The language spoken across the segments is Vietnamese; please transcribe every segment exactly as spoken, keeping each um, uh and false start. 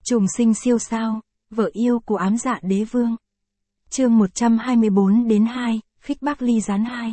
Trùng sinh siêu sao, vợ yêu của ám dạ đế vương. Chương một trăm hai mươi bốn đến hai, Khích bác ly gián hai.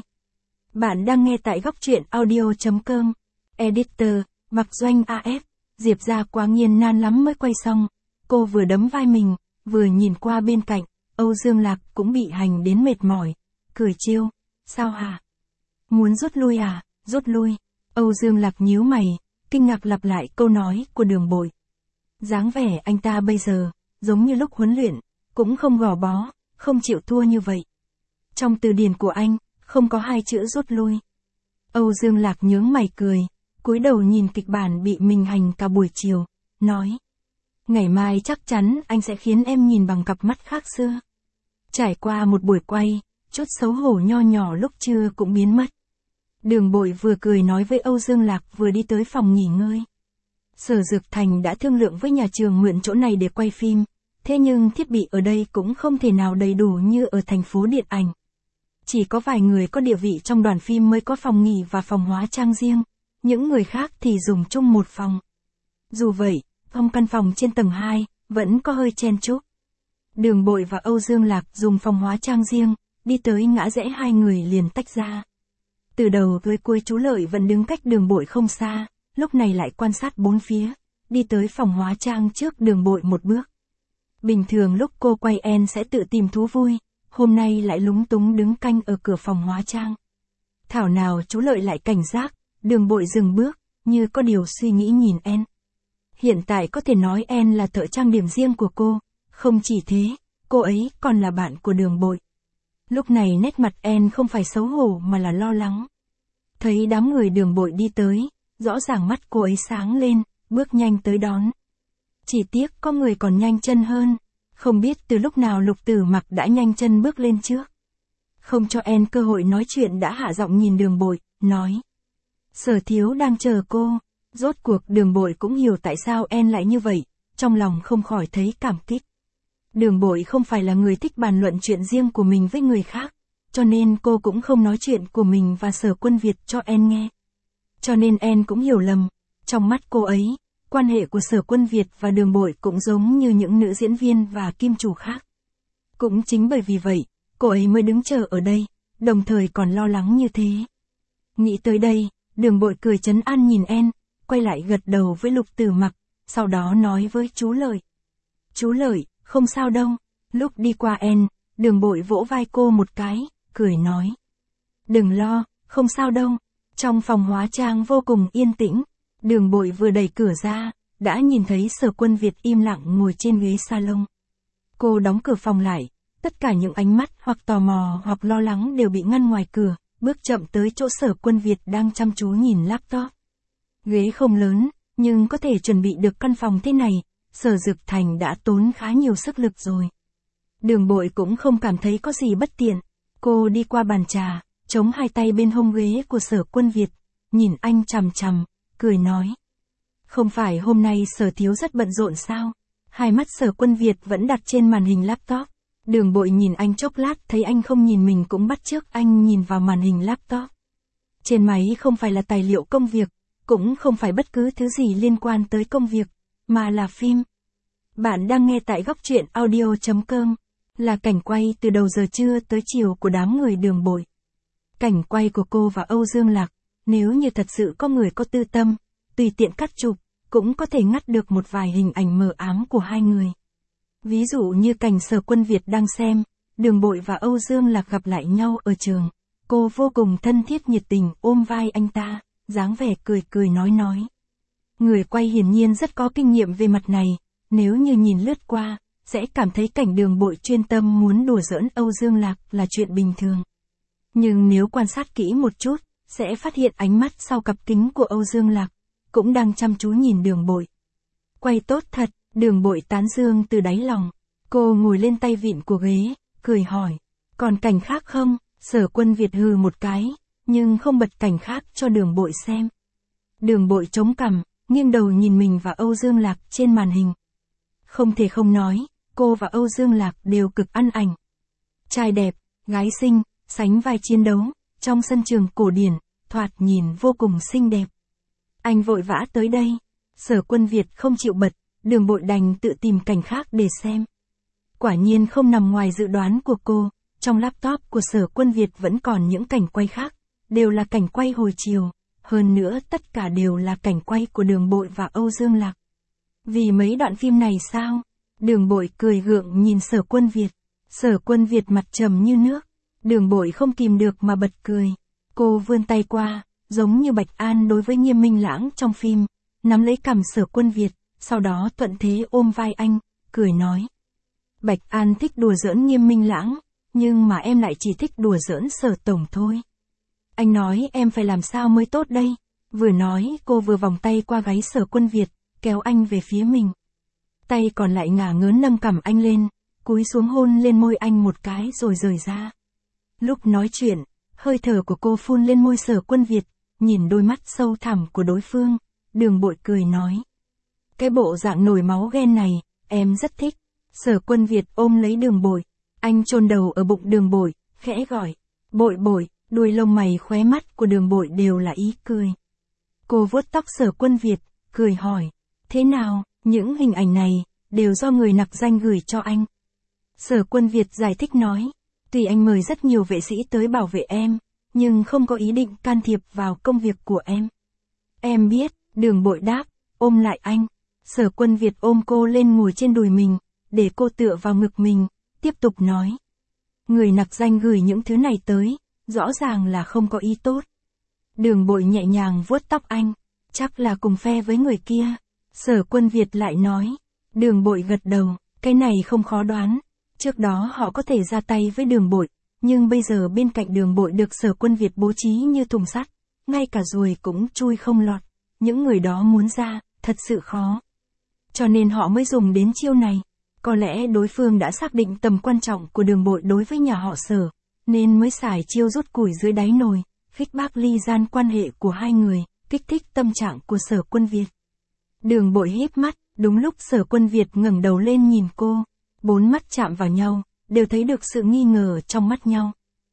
Bạn đang nghe tại góc truyện audio chấm com. Editor, Mặc Doanh a ép, Diệp ra quá nghiền nan lắm mới quay xong. Cô vừa đấm vai mình, vừa nhìn qua bên cạnh, Âu Dương Lạc cũng bị hành đến mệt mỏi. Cười trêu, sao hả? Muốn rút lui à, rút lui. Âu Dương Lạc nhíu mày, kinh ngạc lặp lại câu nói của Đường Bội. Dáng vẻ anh ta bây giờ, giống như lúc huấn luyện, cũng không gò bó, không chịu thua như vậy. Trong từ điển của anh, không có hai chữ rút lui. Âu Dương Lạc nhướng mày cười, cúi đầu nhìn kịch bản bị mình hành cả buổi chiều, nói. Ngày mai chắc chắn anh sẽ khiến em nhìn bằng cặp mắt khác xưa. Trải qua một buổi quay, chút xấu hổ nho nhỏ lúc trưa cũng biến mất. Đường Bội vừa cười nói với Âu Dương Lạc vừa đi tới phòng nghỉ ngơi. Sở Dược Thành đã thương lượng với nhà trường mượn chỗ này để quay phim, thế nhưng thiết bị ở đây cũng không thể nào đầy đủ như ở thành phố điện ảnh. Chỉ có vài người có địa vị trong đoàn phim mới có phòng nghỉ và phòng hóa trang riêng, những người khác thì dùng chung một phòng. Dù vậy, trong căn phòng trên tầng hai, vẫn có hơi chen chúc. Đường Bội và Âu Dương Lạc dùng phòng hóa trang riêng, đi tới ngã rẽ hai người liền tách ra. Từ đầu tới cuối chú Lợi vẫn đứng cách Đường Bội không xa, lúc này lại quan sát bốn phía, đi tới phòng hóa trang trước Đường Bội một bước. Bình thường lúc cô quay en sẽ tự tìm thú vui, hôm nay lại lúng túng đứng canh ở cửa phòng hóa trang. Thảo nào chú Lợi lại cảnh giác, Đường Bội dừng bước, như có điều suy nghĩ nhìn en. Hiện tại có thể nói en là thợ trang điểm riêng của cô, không chỉ thế, cô ấy còn là bạn của Đường Bội. Lúc này nét mặt en không phải xấu hổ mà là lo lắng. Thấy đám người Đường Bội đi tới, rõ ràng mắt cô ấy sáng lên, bước nhanh tới đón. Chỉ tiếc có người còn nhanh chân hơn, không biết từ lúc nào Lục Tử Mặc đã nhanh chân bước lên trước. Không cho en cơ hội nói chuyện đã hạ giọng nhìn Đường Bội, nói. Sở thiếu đang chờ cô. Rốt cuộc Đường Bội cũng hiểu tại sao en lại như vậy, trong lòng không khỏi thấy cảm kích. Đường Bội không phải là người thích bàn luận chuyện riêng của mình với người khác, cho nên cô cũng không nói chuyện của mình và Sở Quân Việt cho en nghe. Cho nên en cũng hiểu lầm, trong mắt cô ấy, quan hệ của Sở Quân Việt và Đường Bội cũng giống như những nữ diễn viên và kim chủ khác. Cũng chính bởi vì vậy, cô ấy mới đứng chờ ở đây, đồng thời còn lo lắng như thế. Nghĩ tới đây, Đường Bội cười trấn an nhìn en, quay lại gật đầu với Lục Tử Mặc, sau đó nói với chú Lợi. Chú Lợi, không sao đâu. Lúc đi qua en, Đường Bội vỗ vai cô một cái, cười nói. Đừng lo, không sao đâu. Trong phòng hóa trang vô cùng yên tĩnh, Đường Bội vừa đẩy cửa ra, đã nhìn thấy Sở Quân Việt im lặng ngồi trên ghế salon. Cô đóng cửa phòng lại, tất cả những ánh mắt hoặc tò mò hoặc lo lắng đều bị ngăn ngoài cửa, bước chậm tới chỗ Sở Quân Việt đang chăm chú nhìn laptop. Ghế không lớn, nhưng có thể chuẩn bị được căn phòng thế này, Sở Dược Thành đã tốn khá nhiều sức lực rồi. Đường Bội cũng không cảm thấy có gì bất tiện, cô đi qua bàn trà, chống hai tay bên hông ghế của Sở Quân Việt, nhìn anh chằm chằm, cười nói. Không phải hôm nay Sở thiếu rất bận rộn sao? Hai mắt Sở Quân Việt vẫn đặt trên màn hình laptop. Đường Bội nhìn anh chốc lát thấy anh không nhìn mình cũng bắt chước anh nhìn vào màn hình laptop. Trên máy không phải là tài liệu công việc, cũng không phải bất cứ thứ gì liên quan tới công việc, mà là phim. Bạn đang nghe tại góc truyện audio chấm com, là cảnh quay từ đầu giờ trưa tới chiều của đám người Đường Bội. Cảnh quay của cô và Âu Dương Lạc, nếu như thật sự có người có tư tâm, tùy tiện cắt chụp, cũng có thể ngắt được một vài hình ảnh mờ ám của hai người. Ví dụ như cảnh Sở Quân Việt đang xem, Đường Bội và Âu Dương Lạc gặp lại nhau ở trường. Cô vô cùng thân thiết nhiệt tình ôm vai anh ta, dáng vẻ cười cười nói nói. Người quay hiển nhiên rất có kinh nghiệm về mặt này, nếu như nhìn lướt qua, sẽ cảm thấy cảnh Đường Bội chuyên tâm muốn đùa giỡn Âu Dương Lạc là chuyện bình thường. Nhưng nếu quan sát kỹ một chút, sẽ phát hiện ánh mắt sau cặp kính của Âu Dương Lạc, cũng đang chăm chú nhìn Đường Bội. Quay tốt thật, Đường Bội tán dương từ đáy lòng. Cô ngồi lên tay vịn của ghế, cười hỏi. Còn cảnh khác không? Sở Quân Việt hừ một cái, nhưng không bật cảnh khác cho Đường Bội xem. Đường Bội chống cằm, nghiêng đầu nhìn mình và Âu Dương Lạc trên màn hình. Không thể không nói, cô và Âu Dương Lạc đều cực ăn ảnh. Trai đẹp, gái xinh, sánh vai chiến đấu, trong sân trường cổ điển, thoạt nhìn vô cùng xinh đẹp. Anh vội vã tới đây. Sở Quân Việt không chịu bật, Đường Bội đành tự tìm cảnh khác để xem. Quả nhiên không nằm ngoài dự đoán của cô, trong laptop của Sở Quân Việt vẫn còn những cảnh quay khác, đều là cảnh quay hồi chiều, hơn nữa tất cả đều là cảnh quay của Đường Bội và Âu Dương Lạc. Vì mấy đoạn phim này sao? Đường Bội cười gượng nhìn Sở Quân Việt. Sở Quân Việt mặt trầm như nước. Đường Bội không kìm được mà bật cười. Cô vươn tay qua, giống như Bạch An đối với Nghiêm Minh Lãng trong phim, nắm lấy cằm Sở Quân Việt, sau đó thuận thế ôm vai anh, cười nói. Bạch An thích đùa giỡn Nghiêm Minh Lãng, nhưng mà em lại chỉ thích đùa giỡn Sở Tổng thôi. Anh nói em phải làm sao mới tốt đây? Vừa nói cô vừa vòng tay qua gáy Sở Quân Việt, kéo anh về phía mình. Tay còn lại ngả ngớn nâng cằm anh lên, cúi xuống hôn lên môi anh một cái rồi rời ra. Lúc nói chuyện, hơi thở của cô phun lên môi Sở Quân Việt, nhìn đôi mắt sâu thẳm của đối phương, Đường Bội cười nói. Cái bộ dạng nổi máu ghen này, em rất thích. Sở Quân Việt ôm lấy Đường Bội, anh chôn đầu ở bụng Đường Bội, khẽ gọi. Bội bội, đuôi lông mày khóe mắt của Đường Bội đều là ý cười. Cô vuốt tóc Sở Quân Việt, cười hỏi. Thế nào, những hình ảnh này, đều do người nặc danh gửi cho anh. Sở Quân Việt giải thích nói. Tuy anh mời rất nhiều vệ sĩ tới bảo vệ em, nhưng không có ý định can thiệp vào công việc của em. Em biết, Đường Bội đáp, ôm lại anh. Sở Quân Việt ôm cô lên ngồi trên đùi mình, để cô tựa vào ngực mình, tiếp tục nói. Người nặc danh gửi những thứ này tới, rõ ràng là không có ý tốt. Đường Bội nhẹ nhàng vuốt tóc anh, chắc là cùng phe với người kia. Sở Quân Việt lại nói. Đường Bội gật đầu, cái này không khó đoán. Trước đó họ có thể ra tay với Đường Bội, nhưng bây giờ bên cạnh Đường Bội được Sở Quân Việt bố trí như thùng sắt, ngay cả ruồi cũng chui không lọt. Những người đó muốn ra, thật sự khó. Cho nên họ mới dùng đến chiêu này. Có lẽ đối phương đã xác định tầm quan trọng của Đường Bội đối với nhà họ Sở, nên mới xài chiêu rút củi dưới đáy nồi, khích bác ly gian quan hệ của hai người, kích thích tâm trạng của Sở Quân Việt. Đường Bội híp mắt, đúng lúc Sở Quân Việt ngẩng đầu lên nhìn cô, bốn mắt chạm vào nhau, đều thấy được sự nghi ngờ trong mắt nhau.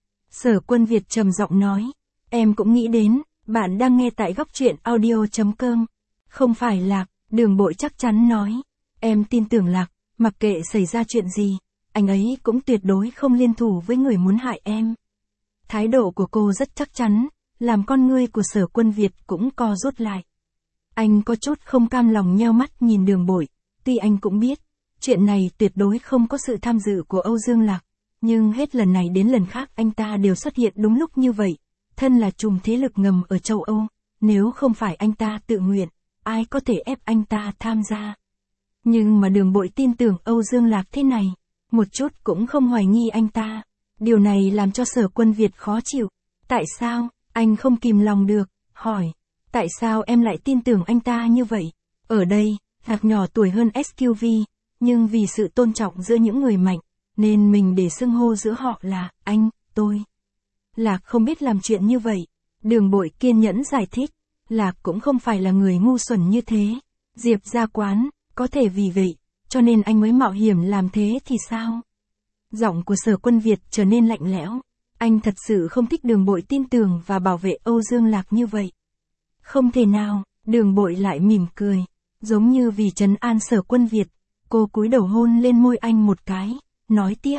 Sở Quân Việt trầm giọng nói, em cũng nghĩ đến, bạn đang nghe tại góc truyện audio chấm com. Không phải Lạc, Đường Bội chắc chắn nói, em tin tưởng Lạc, mặc kệ xảy ra chuyện gì, anh ấy cũng tuyệt đối không liên thủ với người muốn hại em. Thái độ của cô rất chắc chắn, làm con ngươi của Sở Quân Việt cũng co rút lại. Anh có chút không cam lòng nheo mắt nhìn Đường Bội, tuy anh cũng biết, chuyện này tuyệt đối không có sự tham dự của Âu Dương Lạc, nhưng hết lần này đến lần khác anh ta đều xuất hiện đúng lúc như vậy, thân là trùm thế lực ngầm ở châu Âu, nếu không phải anh ta tự nguyện, ai có thể ép anh ta tham gia. Nhưng mà Đường Bội tin tưởng Âu Dương Lạc thế này, một chút cũng không hoài nghi anh ta, điều này làm cho Sở Quân Việt khó chịu. Tại sao, anh không kìm lòng được, hỏi. Tại sao em lại tin tưởng anh ta như vậy? Ở đây, Lạc nhỏ tuổi hơn ét quy vê, nhưng vì sự tôn trọng giữa những người mạnh, nên mình để xưng hô giữa họ là anh, tôi. Lạc không biết làm chuyện như vậy. Đường Bội kiên nhẫn giải thích. Lạc cũng không phải là người ngu xuẩn như thế. Diệp ra quán, có thể vì vậy, cho nên anh mới mạo hiểm làm thế thì sao? Giọng của Sở Quân Việt trở nên lạnh lẽo. Anh thật sự không thích Đường Bội tin tưởng và bảo vệ Âu Dương Lạc như vậy. Không thể nào, Đường Bội lại mỉm cười, giống như vì trấn an Sở Quân Việt, cô cúi đầu hôn lên môi anh một cái, nói tiếp.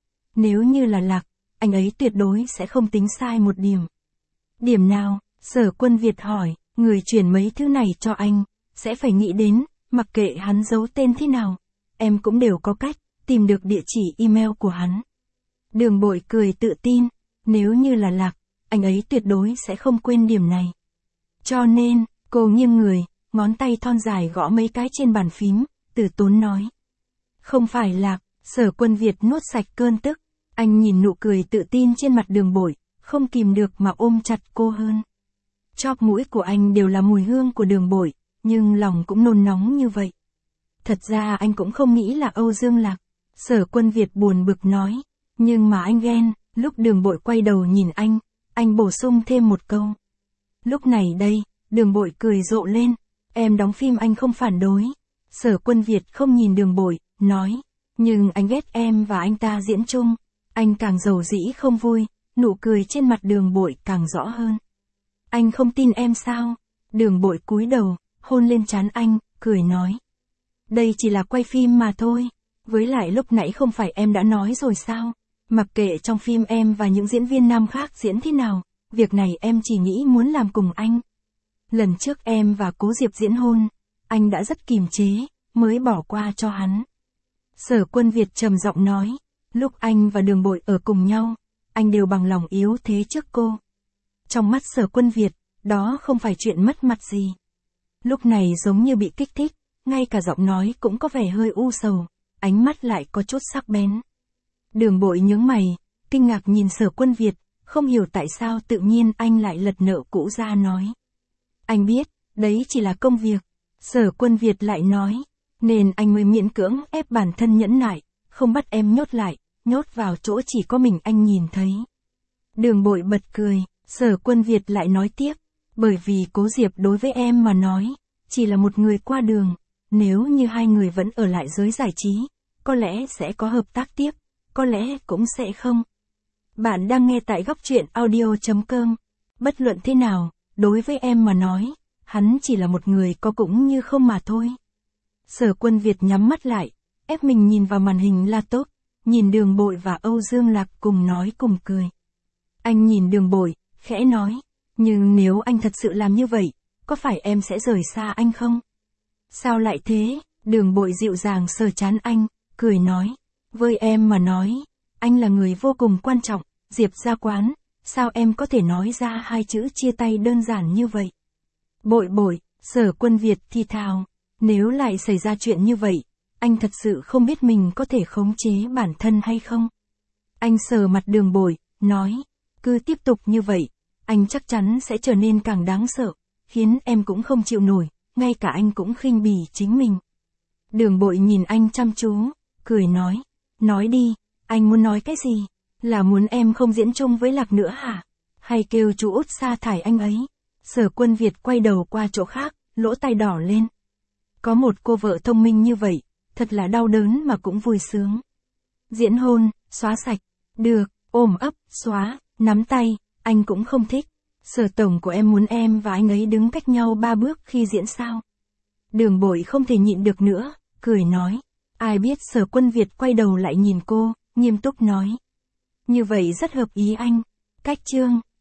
Nếu như là Lạc, anh ấy tuyệt đối sẽ không tính sai một điểm. Điểm nào? Sở Quân Việt hỏi, người chuyển mấy thứ này cho anh, sẽ phải nghĩ đến, mặc kệ hắn giấu tên thế nào, em cũng đều có cách, tìm được địa chỉ email của hắn. Đường Bội cười tự tin, nếu như là Lạc, anh ấy tuyệt đối sẽ không quên điểm này. Cho nên, cô nghiêng người, ngón tay thon dài gõ mấy cái trên bàn phím, từ tốn nói. Không phải Lạc, Sở Quân Việt nuốt sạch cơn tức, anh nhìn nụ cười tự tin trên mặt Đường Bội, không kìm được mà ôm chặt cô hơn. Chóp mũi của anh đều là mùi hương của Đường Bội, nhưng lòng cũng nôn nóng như vậy. Thật ra anh cũng không nghĩ là Âu Dương Lạc. Sở Quân Việt buồn bực nói, nhưng mà anh ghen. Lúc Đường Bội quay đầu nhìn anh, anh bổ sung thêm một câu. Lúc này đây, Đường Bội cười rộ lên, em đóng phim anh không phản đối. Sở Quân Việt không nhìn Đường Bội, nói, nhưng anh ghét em và anh ta diễn chung. Anh càng giàu dĩ không vui, nụ cười trên mặt Đường Bội càng rõ hơn. Anh không tin em sao? Đường Bội cúi đầu, hôn lên trán anh, cười nói. đây chỉ là quay phim mà thôi. Với lại lúc nãy không phải em đã nói rồi sao? Mặc kệ trong phim em và những diễn viên nam khác diễn thế nào, việc này em chỉ nghĩ muốn làm cùng anh. Lần trước em và Cố Diệp diễn hôn, anh đã rất kìm chế, mới bỏ qua cho hắn. Sở Quân Việt trầm giọng nói, lúc anh và Đường Bội ở cùng nhau, anh đều bằng lòng yếu thế trước cô. Trong mắt Sở Quân Việt, đó không phải chuyện mất mặt gì. Lúc này giống như bị kích thích, ngay cả giọng nói cũng có vẻ hơi u sầu, ánh mắt lại có chút sắc bén. Đường Bội nhướng mày, kinh ngạc nhìn Sở Quân Việt, không hiểu tại sao tự nhiên anh lại lật nợ cũ ra nói. Anh biết, đấy chỉ là công việc. Sở Quân Việt lại nói, nên anh mới miễn cưỡng ép bản thân nhẫn nại, không bắt em nhốt lại, nhốt vào chỗ chỉ có mình anh nhìn thấy. Đường Bội bật cười, Sở Quân Việt lại nói tiếp, bởi vì Cố Diệp đối với em mà nói, chỉ là một người qua đường, nếu như hai người vẫn ở lại giới giải trí, có lẽ sẽ có hợp tác tiếp, có lẽ cũng sẽ không. Bạn đang nghe tại góc truyện audio chấm com. Bất luận thế nào, đối với em mà nói, hắn chỉ là một người có cũng như không mà thôi. Sở Quân Việt nhắm mắt lại, ép mình nhìn vào màn hình laptop, nhìn Đường Bội và Âu Dương Lạc cùng nói cùng cười. Anh nhìn Đường Bội, khẽ nói, nhưng nếu anh thật sự làm như vậy, có phải em sẽ rời xa anh không? Sao lại thế? Đường Bội dịu dàng sờ trán anh, cười nói, với em mà nói, anh là người vô cùng quan trọng, Diệp Gia Quán, sao em có thể nói ra hai chữ chia tay đơn giản như vậy? Bội bội, Sở Quân Việt thì thào, nếu lại xảy ra chuyện như vậy, anh thật sự không biết mình có thể khống chế bản thân hay không? Anh sờ mặt Đường Bội, nói, cứ tiếp tục như vậy, anh chắc chắn sẽ trở nên càng đáng sợ, khiến em cũng không chịu nổi, ngay cả anh cũng khinh bỉ chính mình. Đường Bội nhìn anh chăm chú, cười nói, nói đi, anh muốn nói cái gì? Là muốn em không diễn chung với Lạc nữa hả? Hay kêu chú út sa thải anh ấy? Sở Quân Việt quay đầu qua chỗ khác, lỗ tai đỏ lên. Có một cô vợ thông minh như vậy, thật là đau đớn mà cũng vui sướng. Diễn hôn, xóa sạch, được, ôm ấp, xóa, nắm tay, anh cũng không thích. Sở tổng của em muốn em và anh ấy đứng cách nhau ba bước khi diễn sao? Đường Bội không thể nhịn được nữa, cười nói. Ai biết Sở Quân Việt quay đầu lại nhìn cô, nghiêm túc nói. Như vậy rất hợp ý anh. Cách chương